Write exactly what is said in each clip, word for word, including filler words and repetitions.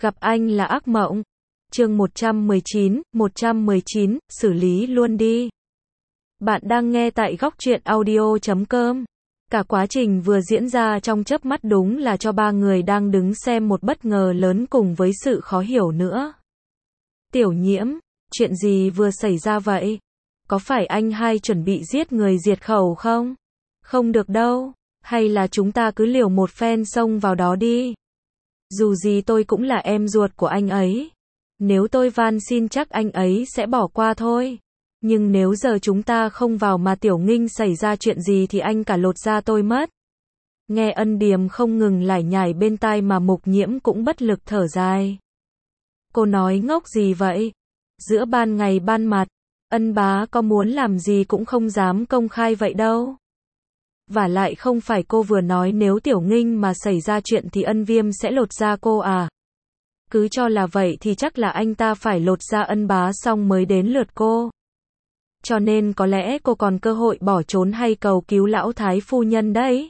Gặp anh là ác mộng. Chương một trăm mười chín, một trăm mười chín, xử lý luôn đi. Bạn đang nghe tại góc truyện audio chấm com. Cả quá trình vừa diễn ra trong chớp mắt đúng là cho ba người đang đứng xem một bất ngờ lớn cùng với sự khó hiểu nữa. Tiểu Nhiễm, chuyện gì vừa xảy ra vậy? Có phải anh hai chuẩn bị giết người diệt khẩu không? Không được đâu, hay là chúng ta cứ liều một phen xông vào đó đi. Dù gì tôi cũng là em ruột của anh ấy. Nếu tôi van xin chắc anh ấy sẽ bỏ qua thôi. Nhưng nếu giờ chúng ta không vào mà Tiểu Nghinh xảy ra chuyện gì thì anh cả lột da tôi mất. Nghe Ân Điềm không ngừng lải nhải bên tai mà Mục Nhiễm cũng bất lực thở dài. Cô nói ngốc gì vậy? Giữa ban ngày ban mặt, Ân bá có muốn làm gì cũng không dám công khai vậy đâu. Vả lại không phải cô vừa nói nếu Tiểu Nghinh mà xảy ra chuyện thì Ân Viêm sẽ lột da cô à? Cứ cho là vậy thì chắc là anh ta phải lột da Ân bá xong mới đến lượt cô. Cho nên có lẽ cô còn cơ hội bỏ trốn hay cầu cứu lão thái phu nhân đấy.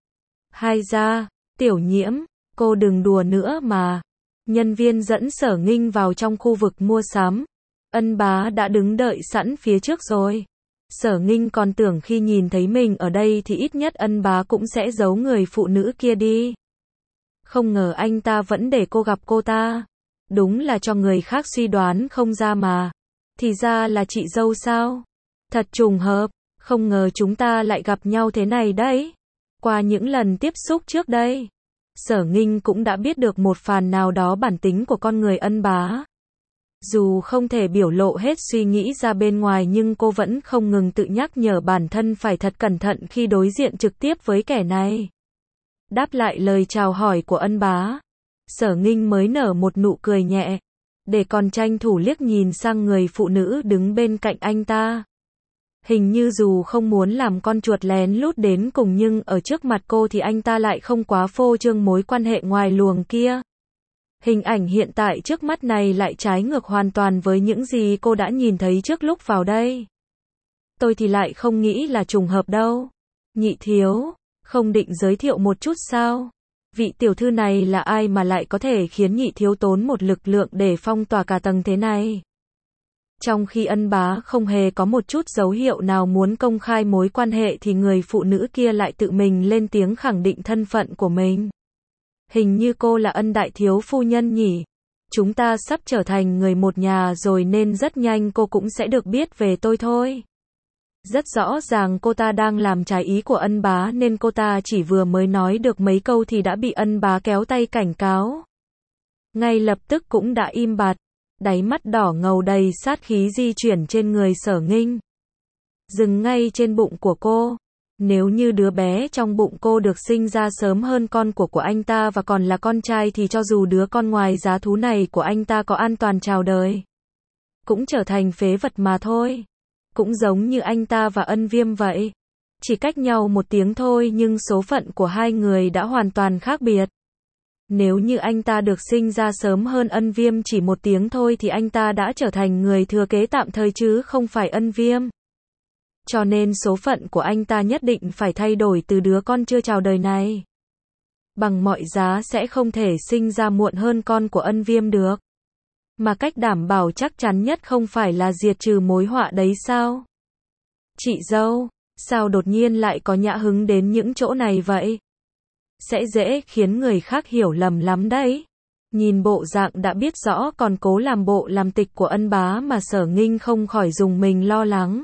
Hay ra, Tiểu Nhiễm, cô đừng đùa nữa mà. Nhân viên dẫn Sở Nghinh vào trong khu vực mua sắm. Ân bá đã đứng đợi sẵn phía trước rồi. Sở Nghinh còn tưởng khi nhìn thấy mình ở đây thì ít nhất Ân bá cũng sẽ giấu người phụ nữ kia đi. Không ngờ anh ta vẫn để cô gặp cô ta. Đúng là cho người khác suy đoán không ra mà. Thì ra là chị dâu sao? Thật trùng hợp, không ngờ chúng ta lại gặp nhau thế này đấy. Qua những lần tiếp xúc trước đây, Sở Nghinh cũng đã biết được một phần nào đó bản tính của con người Ân bá. Dù không thể biểu lộ hết suy nghĩ ra bên ngoài nhưng cô vẫn không ngừng tự nhắc nhở bản thân phải thật cẩn thận khi đối diện trực tiếp với kẻ này. Đáp lại lời chào hỏi của Ân bá, Sở Nghinh mới nở một nụ cười nhẹ, để còn tranh thủ liếc nhìn sang người phụ nữ đứng bên cạnh anh ta. Hình như dù không muốn làm con chuột lén lút đến cùng nhưng ở trước mặt cô thì anh ta lại không quá phô trương mối quan hệ ngoài luồng kia. Hình ảnh hiện tại trước mắt này lại trái ngược hoàn toàn với những gì cô đã nhìn thấy trước lúc vào đây. Tôi thì lại không nghĩ là trùng hợp đâu. Nhị thiếu, không định giới thiệu một chút sao? Vị tiểu thư này là ai mà lại có thể khiến nhị thiếu tốn một lực lượng để phong tỏa cả tầng thế này? Trong khi Ân bá không hề có một chút dấu hiệu nào muốn công khai mối quan hệ thì người phụ nữ kia lại tự mình lên tiếng khẳng định thân phận của mình. Hình như cô là Ân đại thiếu phu nhân nhỉ? Chúng ta sắp trở thành người một nhà rồi nên rất nhanh cô cũng sẽ được biết về tôi thôi. Rất rõ ràng cô ta đang làm trái ý của Ân bá nên cô ta chỉ vừa mới nói được mấy câu thì đã bị Ân bá kéo tay cảnh cáo. Ngay lập tức cũng đã im bặt, đáy mắt đỏ ngầu đầy sát khí di chuyển trên người Sở Nghinh. Dừng ngay trên bụng của cô. Nếu như đứa bé trong bụng cô được sinh ra sớm hơn con của của anh ta và còn là con trai thì cho dù đứa con ngoài giá thú này của anh ta có an toàn chào đời, cũng trở thành phế vật mà thôi. Cũng giống như anh ta và Ân Viêm vậy. Chỉ cách nhau một tiếng thôi nhưng số phận của hai người đã hoàn toàn khác biệt. Nếu như anh ta được sinh ra sớm hơn Ân Viêm chỉ một tiếng thôi thì anh ta đã trở thành người thừa kế tạm thời chứ không phải Ân Viêm. Cho nên số phận của anh ta nhất định phải thay đổi từ đứa con chưa chào đời này. Bằng mọi giá sẽ không thể sinh ra muộn hơn con của Ân Viêm được. Mà cách đảm bảo chắc chắn nhất không phải là diệt trừ mối họa đấy sao? Chị dâu, sao đột nhiên lại có nhã hứng đến những chỗ này vậy? Sẽ dễ khiến người khác hiểu lầm lắm đấy. Nhìn bộ dạng đã biết rõ còn cố làm bộ làm tịch của Ân bá mà Sở Nghinh không khỏi dùng mình lo lắng.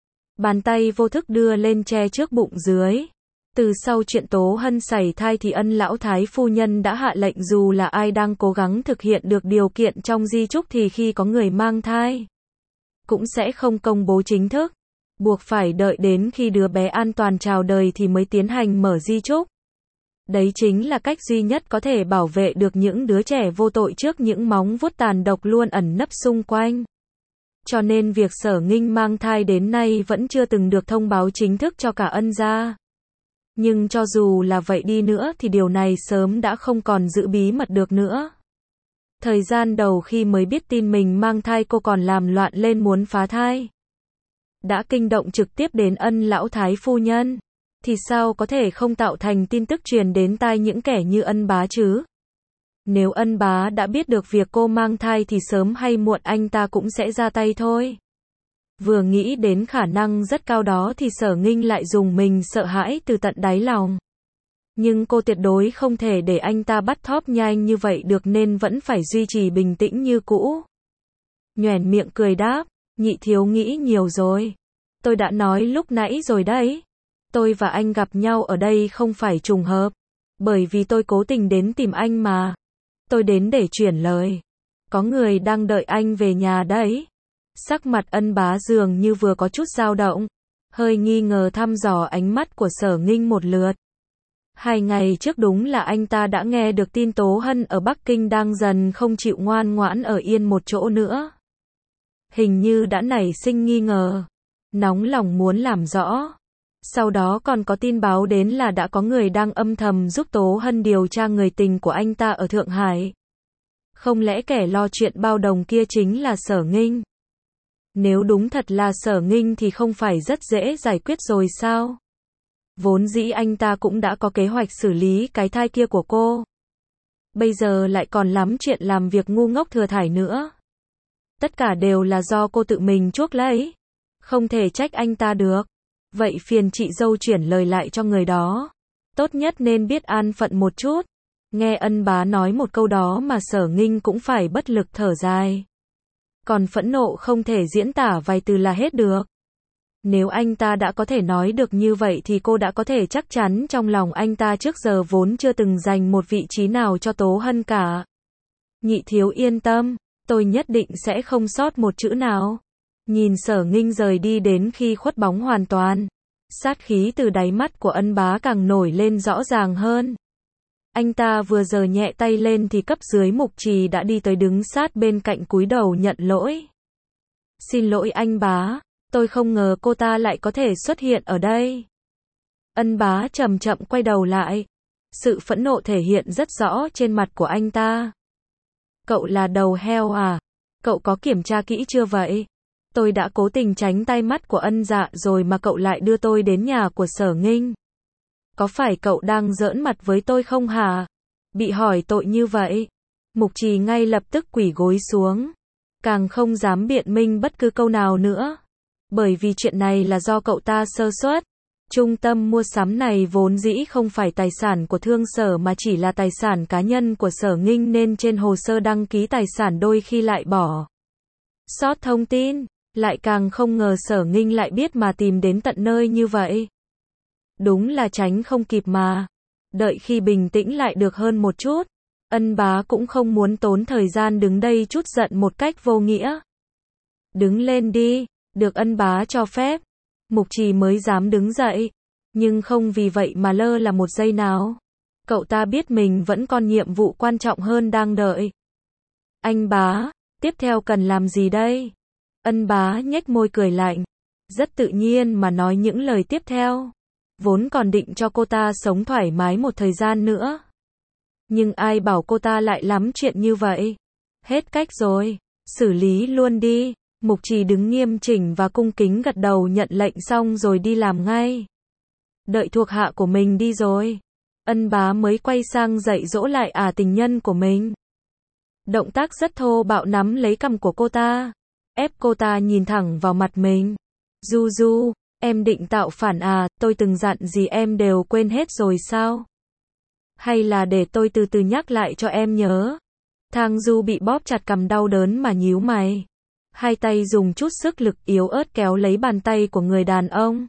Bàn tay vô thức đưa lên che trước bụng dưới. Từ sau chuyện Tố Hân sảy thai thì Ân lão thái phu nhân đã hạ lệnh dù là ai đang cố gắng thực hiện được điều kiện trong di chúc thì khi có người mang thai, cũng sẽ không công bố chính thức. Buộc phải đợi đến khi đứa bé an toàn chào đời thì mới tiến hành mở di chúc. Đấy chính là cách duy nhất có thể bảo vệ được những đứa trẻ vô tội trước những móng vuốt tàn độc luôn ẩn nấp xung quanh. Cho nên việc Sở Nghinh mang thai đến nay vẫn chưa từng được thông báo chính thức cho cả Ân gia. Nhưng cho dù là vậy đi nữa thì điều này sớm đã không còn giữ bí mật được nữa. Thời gian đầu khi mới biết tin mình mang thai cô còn làm loạn lên muốn phá thai. Đã kinh động trực tiếp đến Ân lão thái phu nhân. Thì sao có thể không tạo thành tin tức truyền đến tai những kẻ như Ân bá chứ? Nếu Ân Bá đã biết được việc cô mang thai thì sớm hay muộn anh ta cũng sẽ ra tay thôi. Vừa nghĩ đến khả năng rất cao đó thì Sở Nghinh lại rùng mình sợ hãi từ tận đáy lòng. Nhưng cô tuyệt đối không thể để anh ta bắt thóp nhanh như vậy được nên vẫn phải duy trì bình tĩnh như cũ. Nhoẻn miệng cười đáp, nhị thiếu nghĩ nhiều rồi. Tôi đã nói lúc nãy rồi đấy. Tôi và anh gặp nhau ở đây không phải trùng hợp. Bởi vì tôi cố tình đến tìm anh mà. Tôi đến để chuyển lời. Có người đang đợi anh về nhà đấy. Sắc mặt Ân Bá dường như vừa có chút dao động. Hơi nghi ngờ thăm dò ánh mắt của Sở Nghinh một lượt. Hai ngày trước đúng là anh ta đã nghe được tin Tố Hân ở Bắc Kinh đang dần không chịu ngoan ngoãn ở yên một chỗ nữa. Hình như đã nảy sinh nghi ngờ. Nóng lòng muốn làm rõ. Sau đó còn có tin báo đến là đã có người đang âm thầm giúp Tố Hân điều tra người tình của anh ta ở Thượng Hải. Không lẽ kẻ lo chuyện bao đồng kia chính là Sở Nghinh? Nếu đúng thật là Sở Nghinh thì không phải rất dễ giải quyết rồi sao? Vốn dĩ anh ta cũng đã có kế hoạch xử lý cái thai kia của cô. Bây giờ lại còn lắm chuyện làm việc ngu ngốc thừa thải nữa. Tất cả đều là do cô tự mình chuốc lấy. Không thể trách anh ta được. Vậy phiền chị dâu chuyển lời lại cho người đó. Tốt nhất nên biết an phận một chút. Nghe Ân Bá nói một câu đó mà Sở Nghinh cũng phải bất lực thở dài. Còn phẫn nộ không thể diễn tả vài từ là hết được. Nếu anh ta đã có thể nói được như vậy thì cô đã có thể chắc chắn trong lòng anh ta trước giờ vốn chưa từng dành một vị trí nào cho Tố Hân cả. Nhị thiếu yên tâm, tôi nhất định sẽ không sót một chữ nào. Nhìn Sở Nghinh rời đi đến khi khuất bóng hoàn toàn. Sát khí từ đáy mắt của Ân Bá càng nổi lên rõ ràng hơn. Anh ta vừa giơ nhẹ tay lên thì cấp dưới Mục Trì đã đi tới đứng sát bên cạnh cúi đầu nhận lỗi. Xin lỗi anh Bá, tôi không ngờ cô ta lại có thể xuất hiện ở đây. Ân Bá chậm chậm quay đầu lại. Sự phẫn nộ thể hiện rất rõ trên mặt của anh ta. Cậu là đầu heo à? Cậu có kiểm tra kỹ chưa vậy? Tôi đã cố tình tránh tai mắt của Ân Dạ rồi mà cậu lại đưa tôi đến nhà của Sở Nghinh. Có phải cậu đang giỡn mặt với tôi không hả? Bị hỏi tội như vậy, Mục Trì ngay lập tức quỳ gối xuống. Càng không dám biện minh bất cứ câu nào nữa. Bởi vì chuyện này là do cậu ta sơ suất. Trung tâm mua sắm này vốn dĩ không phải tài sản của Thương Sở mà chỉ là tài sản cá nhân của Sở Nghinh nên trên hồ sơ đăng ký tài sản đôi khi lại bỏ sót thông tin. Lại càng không ngờ Sở Nghinh lại biết mà tìm đến tận nơi như vậy. Đúng là tránh không kịp mà. Đợi khi bình tĩnh lại được hơn một chút, Ân Bá cũng không muốn tốn thời gian đứng đây chút giận một cách vô nghĩa. Đứng lên đi, được Ân Bá cho phép. Mục Trì mới dám đứng dậy. Nhưng không vì vậy mà lơ là một giây nào. Cậu ta biết mình vẫn còn nhiệm vụ quan trọng hơn đang đợi. Anh Bá, tiếp theo cần làm gì đây? Ân Bá nhếch môi cười lạnh. Rất tự nhiên mà nói những lời tiếp theo. Vốn còn định cho cô ta sống thoải mái một thời gian nữa. Nhưng ai bảo cô ta lại lắm chuyện như vậy. Hết cách rồi. Xử lý luôn đi. Mục Trì đứng nghiêm chỉnh và cung kính gật đầu nhận lệnh xong rồi đi làm ngay. Đợi thuộc hạ của mình đi rồi. Ân Bá mới quay sang dạy dỗ lại ả tình nhân của mình. Động tác rất thô bạo nắm lấy cằm của cô ta. Ép cô ta nhìn thẳng vào mặt mình. Du Du, em định tạo phản à, tôi từng dặn gì em đều quên hết rồi sao? Hay là để tôi từ từ nhắc lại cho em nhớ? Thang Du bị bóp chặt cằm đau đớn mà nhíu mày. Hai tay dùng chút sức lực yếu ớt kéo lấy bàn tay của người đàn ông.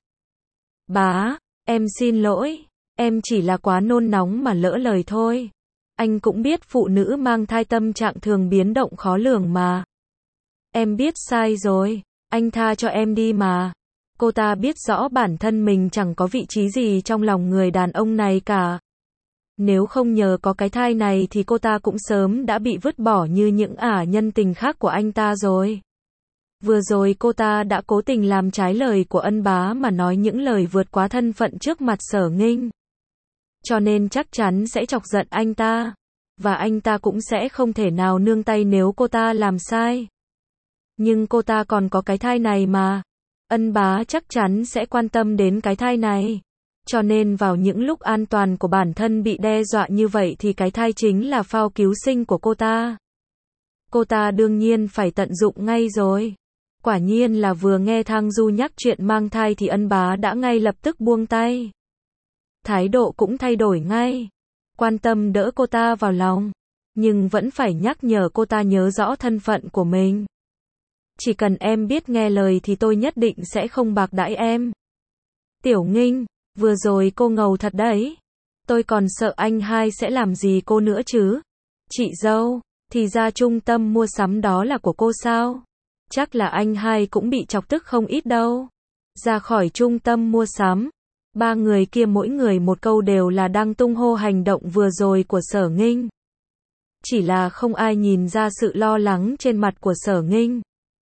Bá, em xin lỗi, em chỉ là quá nôn nóng mà lỡ lời thôi. Anh cũng biết phụ nữ mang thai tâm trạng thường biến động khó lường mà. Em biết sai rồi, anh tha cho em đi mà. Cô ta biết rõ bản thân mình chẳng có vị trí gì trong lòng người đàn ông này cả. Nếu không nhờ có cái thai này thì cô ta cũng sớm đã bị vứt bỏ như những ả nhân tình khác của anh ta rồi. Vừa rồi cô ta đã cố tình làm trái lời của Ân Bá mà nói những lời vượt quá thân phận trước mặt Sở Nghinh. Cho nên chắc chắn sẽ chọc giận anh ta. Và anh ta cũng sẽ không thể nào nương tay nếu cô ta làm sai. Nhưng cô ta còn có cái thai này mà. Ân Bá chắc chắn sẽ quan tâm đến cái thai này. Cho nên vào những lúc an toàn của bản thân bị đe dọa như vậy thì cái thai chính là phao cứu sinh của cô ta. Cô ta đương nhiên phải tận dụng ngay rồi. Quả nhiên là vừa nghe Thang Du nhắc chuyện mang thai thì Ân Bá đã ngay lập tức buông tay. Thái độ cũng thay đổi ngay. Quan tâm đỡ cô ta vào lòng. Nhưng vẫn phải nhắc nhở cô ta nhớ rõ thân phận của mình. Chỉ cần em biết nghe lời thì tôi nhất định sẽ không bạc đãi em. Tiểu Nghinh, vừa rồi cô ngầu thật đấy. Tôi còn sợ anh hai sẽ làm gì cô nữa chứ. Chị dâu, thì ra trung tâm mua sắm đó là của cô sao? Chắc là anh hai cũng bị chọc tức không ít đâu. Ra khỏi trung tâm mua sắm, ba người kia mỗi người một câu đều là đang tung hô hành động vừa rồi của Sở Nghinh. Chỉ là không ai nhìn ra sự lo lắng trên mặt của Sở Nghinh.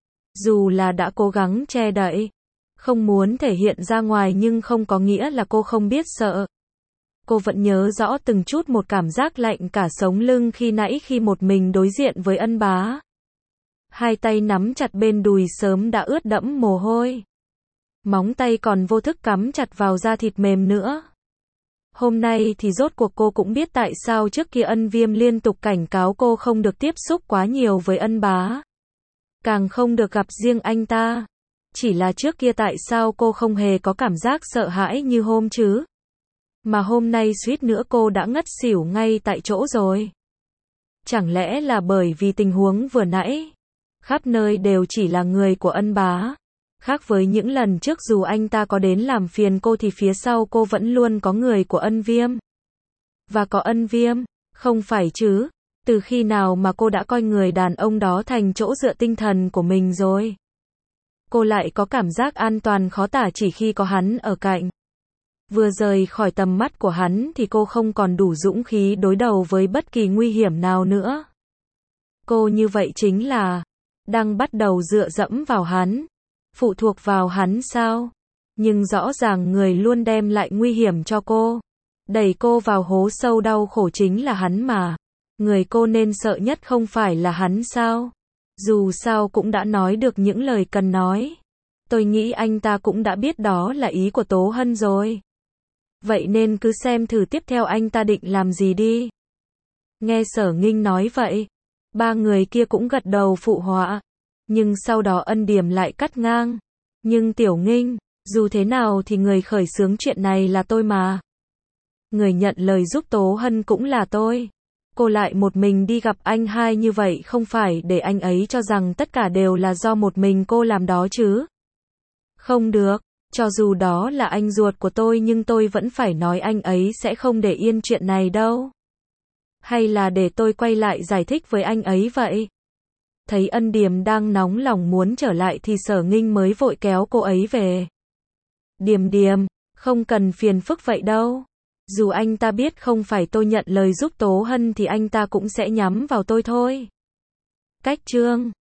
Dù là đã cố gắng che đậy, không muốn thể hiện ra ngoài nhưng không có nghĩa là cô không biết sợ. Cô vẫn nhớ rõ từng chút một cảm giác lạnh cả sống lưng khi nãy khi một mình đối diện với Ân Bá. Hai tay nắm chặt bên đùi sớm đã ướt đẫm mồ hôi. Móng tay còn vô thức cắm chặt vào da thịt mềm nữa. Hôm nay thì rốt cuộc cô cũng biết tại sao trước kia Ân Viêm liên tục cảnh cáo cô không được tiếp xúc quá nhiều với Ân Bá. Càng không được gặp riêng anh ta. Chỉ là trước kia tại sao cô không hề có cảm giác sợ hãi như hôm chứ. Mà hôm nay suýt nữa cô đã ngất xỉu ngay tại chỗ rồi. Chẳng lẽ là bởi vì tình huống vừa nãy, khắp nơi đều chỉ là người của Ân Bá. Khác với những lần trước dù anh ta có đến làm phiền cô thì phía sau cô vẫn luôn có người của Ân Viêm. Và có Ân Viêm, không phải chứ, từ khi nào mà cô đã coi người đàn ông đó thành chỗ dựa tinh thần của mình rồi. Cô lại có cảm giác an toàn khó tả chỉ khi có hắn ở cạnh. Vừa rời khỏi tầm mắt của hắn thì cô không còn đủ dũng khí đối đầu với bất kỳ nguy hiểm nào nữa. Cô như vậy chính là đang bắt đầu dựa dẫm vào hắn, phụ thuộc vào hắn sao? Nhưng rõ ràng người luôn đem lại nguy hiểm cho cô, đẩy cô vào hố sâu đau khổ chính là hắn mà. Người cô nên sợ nhất không phải là hắn sao? Dù sao cũng đã nói được những lời cần nói. Tôi nghĩ anh ta cũng đã biết đó là ý của Tố Hân rồi. Vậy nên cứ xem thử tiếp theo anh ta định làm gì đi. Nghe Sở Nghinh nói vậy, ba người kia cũng gật đầu phụ họa. Nhưng sau đó Ân Điềm lại cắt ngang. Nhưng Tiểu Nghinh, dù thế nào thì người khởi xướng chuyện này là tôi mà. Người nhận lời giúp Tố Hân cũng là tôi. Cô lại một mình đi gặp anh hai như vậy không phải để anh ấy cho rằng tất cả đều là do một mình cô làm đó chứ. Không được, cho dù đó là anh ruột của tôi nhưng tôi vẫn phải nói anh ấy sẽ không để yên chuyện này đâu. Hay là để tôi quay lại giải thích với anh ấy vậy? Thấy Ân Điềm đang nóng lòng muốn trở lại thì Sở Nghinh mới vội kéo cô ấy về. Điềm Điềm, không cần phiền phức vậy đâu. Dù anh ta biết không phải tôi nhận lời giúp Tố Hân thì anh ta cũng sẽ nhắm vào tôi thôi. Cách chương